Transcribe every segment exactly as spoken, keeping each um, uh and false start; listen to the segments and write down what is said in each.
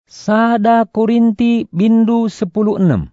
Sada Korinti bindu sepuluh enam.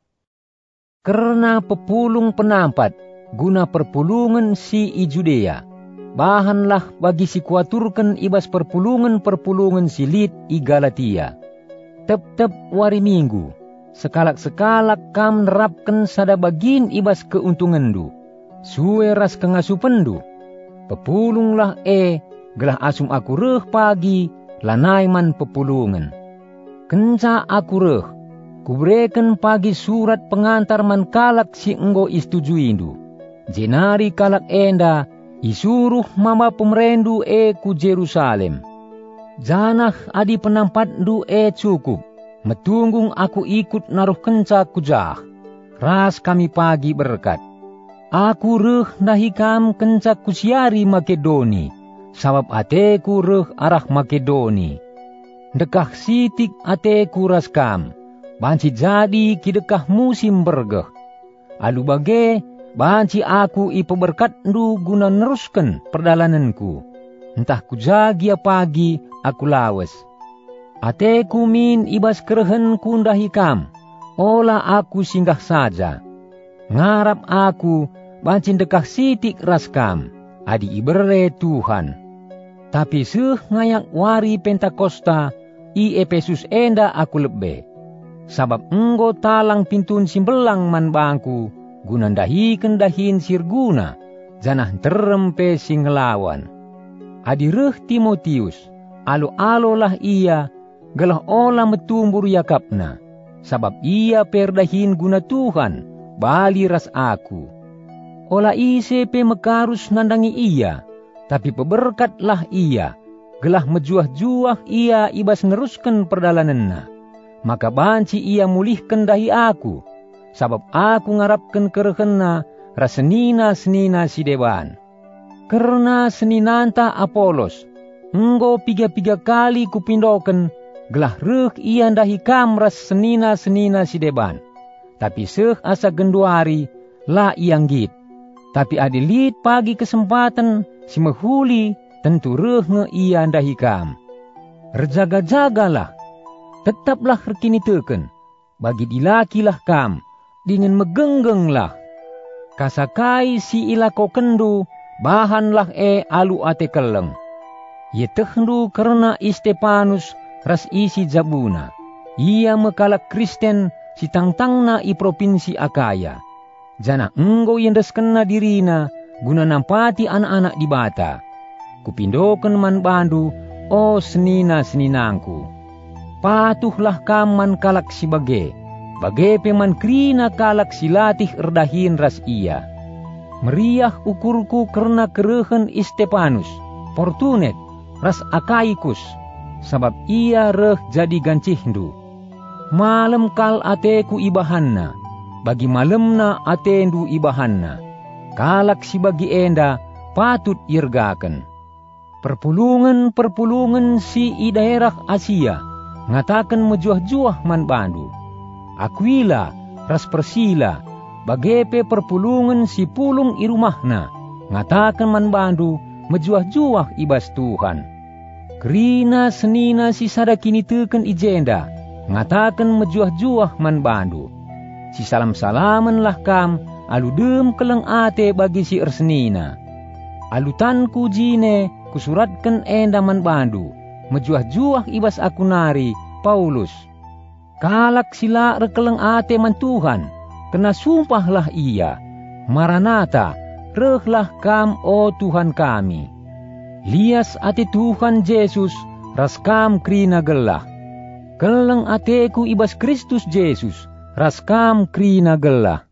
Karena pepulung penampat guna perpulungan si i Judea, bahanlah bagi si kuaturkan ibas perpulungan-perpulungan si lit i Galatia. Tep-tep wari minggu, sekalak-sekalak kam nerapkan sada bagin ibas keuntungandu, suwe ras kengasupendu. Pepulunglah e, gelah asum aku reh pagi, lanai man pepulungan. Kenca aku reh, kubreken pagi surat pengantar man kalak si enggo istujuindu. Jenari kalak enda, isuruh mama pemerendu e ku Jerusalem. Janah adi penampandu e cukup, metunggung aku ikut naruh kenca kujah. Ras kami pagi berkat. Aku reh nahi kam kenca kusiari Makedoni, sabab ateku reh arah Makedoni. Dekah sitik ateku ras kam, banci jadi kidekah musim bergeh. Alu bage, banci aku ipeberkatndu guna neruskan perdalananku. Entah kujagia pagi aku lawes. Ateku min ibas kerehenku ndahi kam, ola aku singgah saja. Ngarap aku, bancin dekah sitik raskam, adi ibere Tuhan. Tapi seh ngayak wari Pentakosta, i Efesus enda aku lebe. Sabab enggo talang pintun simbelang man bangku, guna dahi kendahin sirguna, janah terempe sing ngelawan. Adi reh Timotius, alo-alo lah ia, gelah ola metumbur yakapna, sabab ia perdahin guna Tuhan, bali ras aku. Ola ise pe mekarus nandangi ia, tapi peberkatlah ia, gelah mejuah-juah ia ibas neruskan perdalananna. Maka banci ia mulihkan dahi aku, sabab aku ngarapkan kerehenna rasenina-senina si dewan. Karena seninanta Apolos, enggo piga-piga kali kupindoken, gelah reh ia dahi kam ras senina-senina si deban. Tapi seh asa genduari, la ianggit. Tapi adilit pagi kesempatan, si mehuli, tentu reh nge ia dahi kam. Rejaga-jagalah, tetaplah rekini teken, bagi dilakilah kam, dengan megenggenglah. Kasakai si ilako kendu, bahanlah e alu ate keleng. Ye tehdu karena Istepanus ras isi jabuna. Ia mekalak Kristen si tangtangna i provinsi Akaya. Jana enggo yendes kena dirina guna nampati anak-anak di bata. Kupindoken man bandu, o senina-seninangku. Patuhlah kaman kalak si bage, bage peman krina kalak si latih erdahin ras ia. Meriah ukurku karena kerehen Istepanus, Fortunet, ras Akaikus, sabab ia reh jadi gancihdu. Malam kal ateku ibahanna, bagi malemna atendu ibahanna. Kalak si bagi enda patut irgaken. Perpulungan-perpulungan si i daerah Asia, ngatakan mejuah-juah man bandu. Aquila, ras Persila, bagepe perpulungan si pulung i rumahna, ngatakan man bandu mejuah-juah ibas Tuhan. Kerina senina si sadakini teken ijenda, ngatakan mejuah-juah man bandu. Si salam-salaman lah kam, alu dem keleng ate bagi si ersenina. Alutanku jine, kusuratkan enda man bandu, mejuah-juah ibas aku nari, Paulus. Kalak sila rekeleng ate man Tuhan, kena sumpahlah ia, Maranatha, rehlah kam o Tuhan kami. Lias ate Tuhan Yesus, ras kam krina gelah. Keleng ateku ibas Kristus Yesus, ras kam krina gelah.